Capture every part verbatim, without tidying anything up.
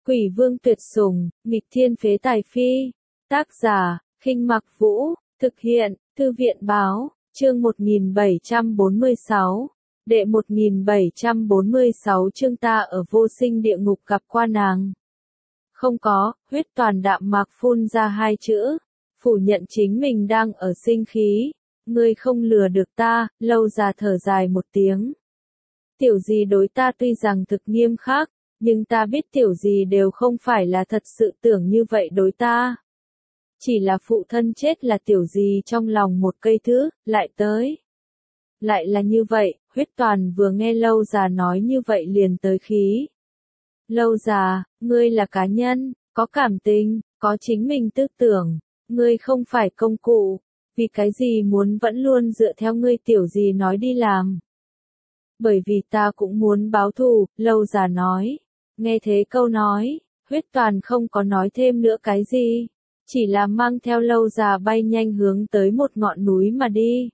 Quỷ vương tuyệt sủng, nghịch thiên phế tài phi. Tác giả, Khinh Mặc Vũ, thực hiện, Thư viện báo, chương một nghìn bảy trăm bốn mươi sáu. Đệ một nghìn bảy trăm bốn mươi sáu chương ta ở vô sinh địa ngục gặp qua nàng. Không có, huyết toàn đạm mạc phun ra hai chữ, phủ nhận chính mình đang ở sinh khí. Ngươi không lừa được ta, Lâu Già thở dài một tiếng. Tiểu gì đối ta tuy rằng thực nghiêm khắc, nhưng ta biết tiểu gì đều không phải là thật sự tưởng như vậy đối ta. Chỉ là phụ thân chết là tiểu gì trong lòng một cây thứ, lại tới. Lại là như vậy, huyết toàn vừa nghe Lâu Già nói như vậy liền tới khí. Lâu Già, ngươi là cá nhân, có cảm tình, có chính mình tư tưởng, ngươi không phải công cụ, vì cái gì muốn vẫn luôn dựa theo ngươi tiểu gì nói đi làm. Bởi vì ta cũng muốn báo thù, Lâu Già nói. Nghe thế câu nói, huyết toàn không có nói thêm nữa cái gì, chỉ là mang theo Lâu Già bay nhanh hướng tới một ngọn núi mà đi.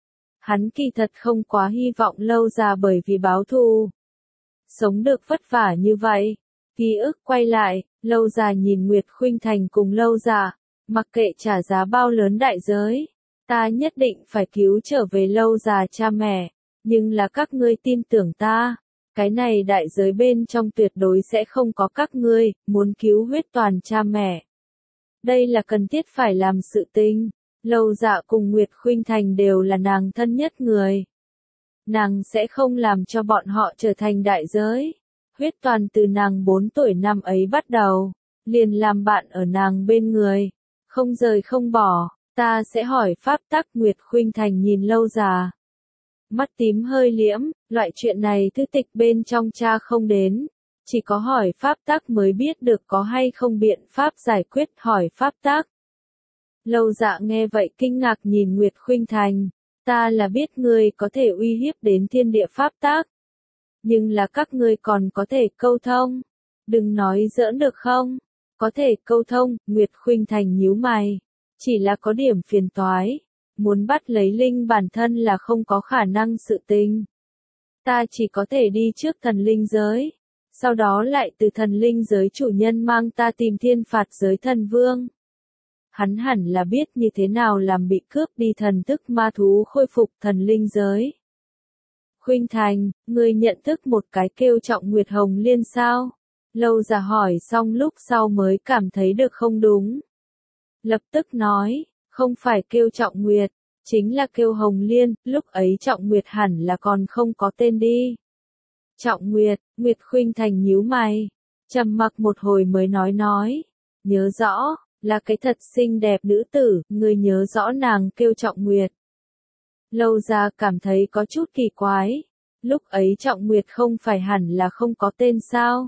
Hắn kỳ thật không quá hy vọng Lâu Già bởi vì báo thù sống được vất vả như vậy. Ký ức quay lại, Lâu Già nhìn Nguyệt Khuynh Thành cùng Lâu Già, mặc kệ trả giá bao lớn đại giới, ta nhất định phải cứu trở về Lâu Già cha mẹ, nhưng là các ngươi tin tưởng ta. Cái này đại giới bên trong tuyệt đối sẽ không có các ngươi, muốn cứu huyết toàn cha mẹ. Đây là cần thiết phải làm sự tình. Lâu Dạ cùng Nguyệt Khuynh Thành đều là nàng thân nhất người. Nàng sẽ không làm cho bọn họ trở thành đại giới. Huyết toàn từ nàng bốn tuổi năm ấy bắt đầu, liền làm bạn ở nàng bên người. Không rời không bỏ, ta sẽ hỏi pháp tắc. Nguyệt Khuynh Thành nhìn Lâu Già. Mắt tím hơi liễm, loại chuyện này thư tịch bên trong tra không đến. Chỉ có hỏi pháp tắc mới biết được có hay không biện pháp giải quyết hỏi pháp tắc. Lâu Dạ nghe vậy kinh ngạc nhìn Nguyệt Khuynh Thành. Ta là biết ngươi có thể uy hiếp đến thiên địa pháp tắc. Nhưng là các ngươi còn có thể câu thông. Đừng nói giỡn được không? Có thể câu thông, Nguyệt Khuynh Thành nhíu mày. Chỉ là có điểm phiền toái. Muốn bắt lấy linh bản thân là không có khả năng sự tình. Ta chỉ có thể đi trước thần linh giới. Sau đó lại từ thần linh giới chủ nhân mang ta tìm thiên phạt giới thần vương. Hắn hẳn là biết như thế nào làm bị cướp đi thần thức ma thú khôi phục thần linh giới. Khuynh Thành, ngươi nhận thức một cái kêu Trọng Nguyệt Hồng Liên sao? Lâu Già hỏi xong lúc sau mới cảm thấy được không đúng. Lập tức nói, không phải kêu Trọng Nguyệt, chính là kêu Hồng Liên, lúc ấy Trọng Nguyệt hẳn là còn không có tên đi. Trọng Nguyệt, Nguyệt Khuynh Thành nhíu mày, trầm mặc một hồi mới nói nói, nhớ rõ, là cái thật xinh đẹp nữ tử, ngươi nhớ rõ nàng kêu Trọng Nguyệt. Lâu Già cảm thấy có chút kỳ quái, lúc ấy Trọng Nguyệt không phải hẳn là không có tên sao?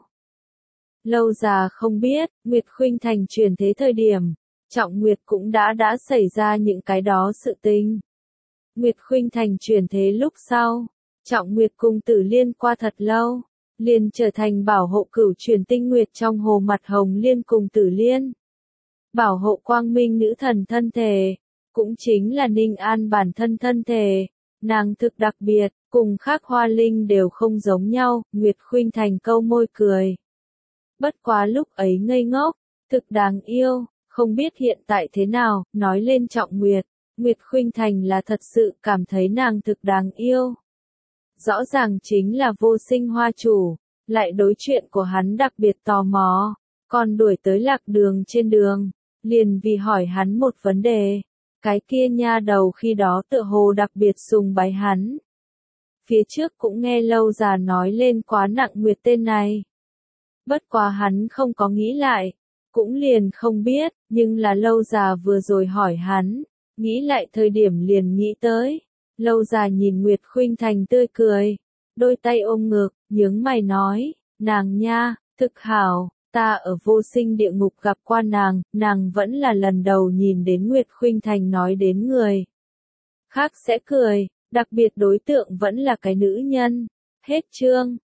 Lâu Già không biết, Nguyệt Khuynh Thành truyền thế thời điểm, Trọng Nguyệt cũng đã đã xảy ra những cái đó sự tình. Nguyệt Khuynh Thành truyền thế lúc sau, Trọng Nguyệt cùng Tử Liên qua thật lâu, liền trở thành bảo hộ cửu truyền tinh nguyệt trong hồ mặt Hồng Liên cùng Tử Liên. Bảo hộ quang minh nữ thần thân thể, cũng chính là Ninh An bản thân thân thể, nàng thực đặc biệt, cùng khác hoa linh đều không giống nhau. Nguyệt Khuynh Thành câu môi cười. Bất quá lúc ấy ngây ngốc, thực đáng yêu. Không biết hiện tại thế nào, nói lên Trọng Nguyệt, Nguyệt Khuynh Thành là thật sự cảm thấy nàng thực đáng yêu. Rõ ràng chính là vô sinh hoa chủ, lại đối chuyện của hắn đặc biệt tò mò, còn đuổi tới lạc đường trên đường, liền vì hỏi hắn một vấn đề. Cái kia nha đầu khi đó tựa hồ đặc biệt sùng bái hắn. Phía trước cũng nghe Lâu Già nói lên quá nặng Nguyệt tên này. Bất quá hắn không có nghĩ lại. Cũng liền không biết, nhưng là Lâu Già vừa rồi hỏi hắn, nghĩ lại thời điểm liền nghĩ tới. Lâu Già nhìn Nguyệt Khuynh Thành tươi cười, đôi tay ôm ngực, nhướng mày nói, nàng nha, thực hảo, ta ở vô sinh địa ngục gặp qua nàng, nàng vẫn là lần đầu nhìn đến Nguyệt Khuynh Thành nói đến người khác sẽ cười, đặc biệt đối tượng vẫn là cái nữ nhân. Hết chương.